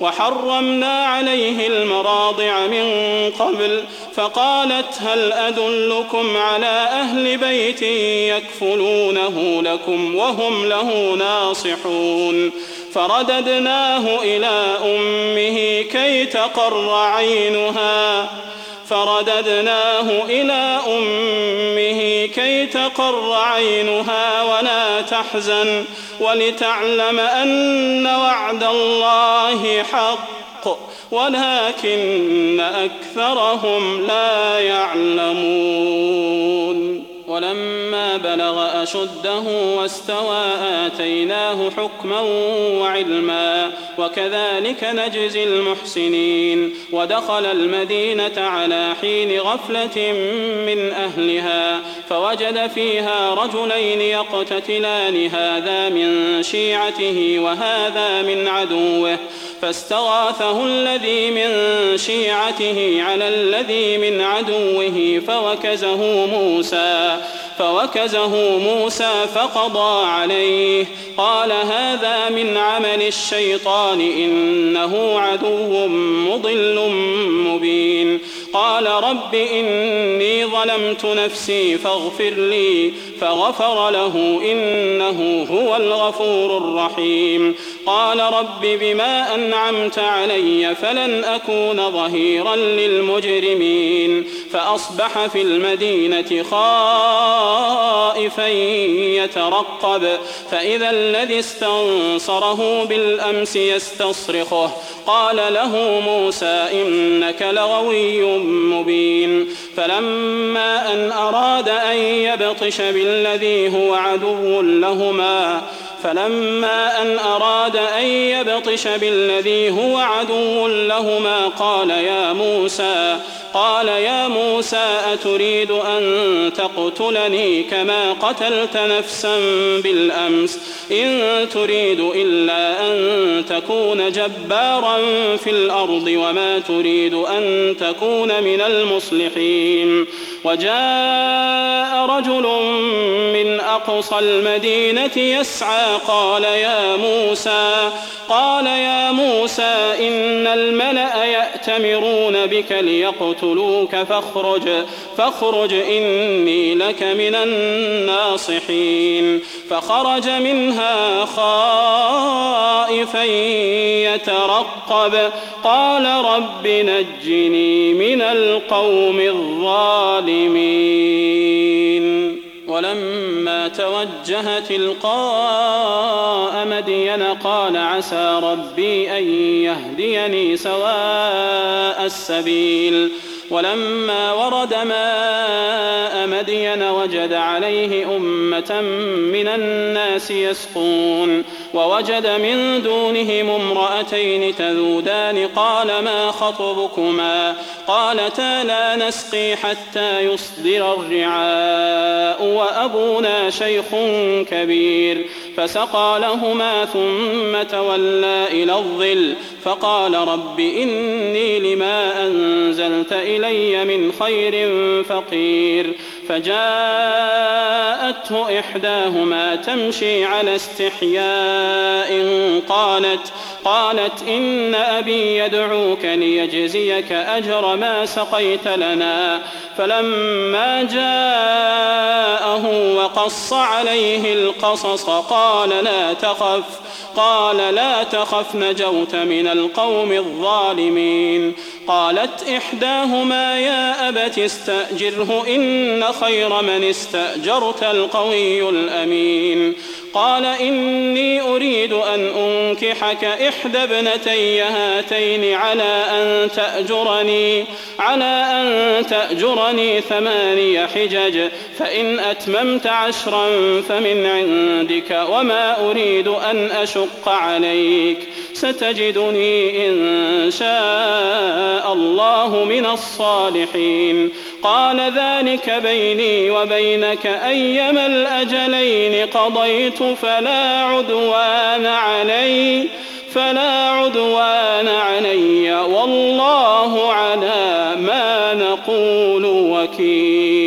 وحرمنا عليه المراضع من قبل فقالت هل أدلكم على أهل بيت يكفلونه لكم وهم له ناصحون فرددناه إلى أمه كي تقر عينها ولا تحزن ولتعلم أن وعد الله حق ولكن أكثرهم لا يعلمون. ولما بلغ أشده واستوى آتيناه حكما وعلما وكذلك نجزي المحسنين. ودخل المدينة على حين غفلة من أهلها فوجد فيها رجلين يقتتلان هذا من شيعته وهذا من عدوه فاستغاثه الذي من شيعته على الذي من عدوه فوكزه موسى فقضى عليه قال هذا من عمل الشيطان إنه عدو مضل مبين. قال رب إني ظلمت نفسي فاغفر لي فغفر له إنه هو الغفور الرحيم. قال رب بما أنعمت علي فلن أكون ظهيرا للمجرمين. فأصبح في المدينة خائفا يترقب فإذا الذي استنصره بالأمس يستصرخه قال له موسى إنك لغوي مبين. فلما أن أراد أن يبطش بالذي هو عدو لهما قال يا موسى أتريد أن تقتلني كما قتلت نفسا بالأمس إن تريد إلا أن تكون جبارا في الأرض وما تريد أن تكون من المصلحين. وجاء رجل من أقصى المدينة يسعى قال يا موسى إن الملأ يأتمرون بك ليقتلوك فاخرج إني لك من الناصحين. فخرج منها خائفا يترقب قال رب نجني من القوم الظالمين. ولما توجه تلقاء مدين قال عسى ربي أن يهديني سواء السبيل. ولما ورد ماء مدين وجد عليه أمة من الناس يسقون ووجد من دونهم امرأتين تذودان قال ما خطبكما قالتا لا نسقي حتى يصدر الرعاء وأبونا شيخ كبير. فسقى لهما ثم تولى إلى الظل فقال رب إني لما أنزلت إلي من خير فقير. فجاءته إحداهما تمشي على استحياء قالت إن أبي يدعوك ليجزيك أجر ما سقيت لنا. فلما جاءه وقص عليه القصص قال لا تخف نجوت من القوم الظالمين. قالت إحداهما يا أبت استأجره إن خير من استأجرت القوي الأمين. قال إني أريد أن أنكحك إحدى ابنتي هاتين على أن تأجرني 8 حجج فإن أتممت 10 فمن عندك وما أريد أن أشق عليك ستجدني إن شاء الله من الصالحين. قال ذلك بيني وبينك أيما الأجلين قضيت فلا عدوان علي والله على ما نقول وكيل.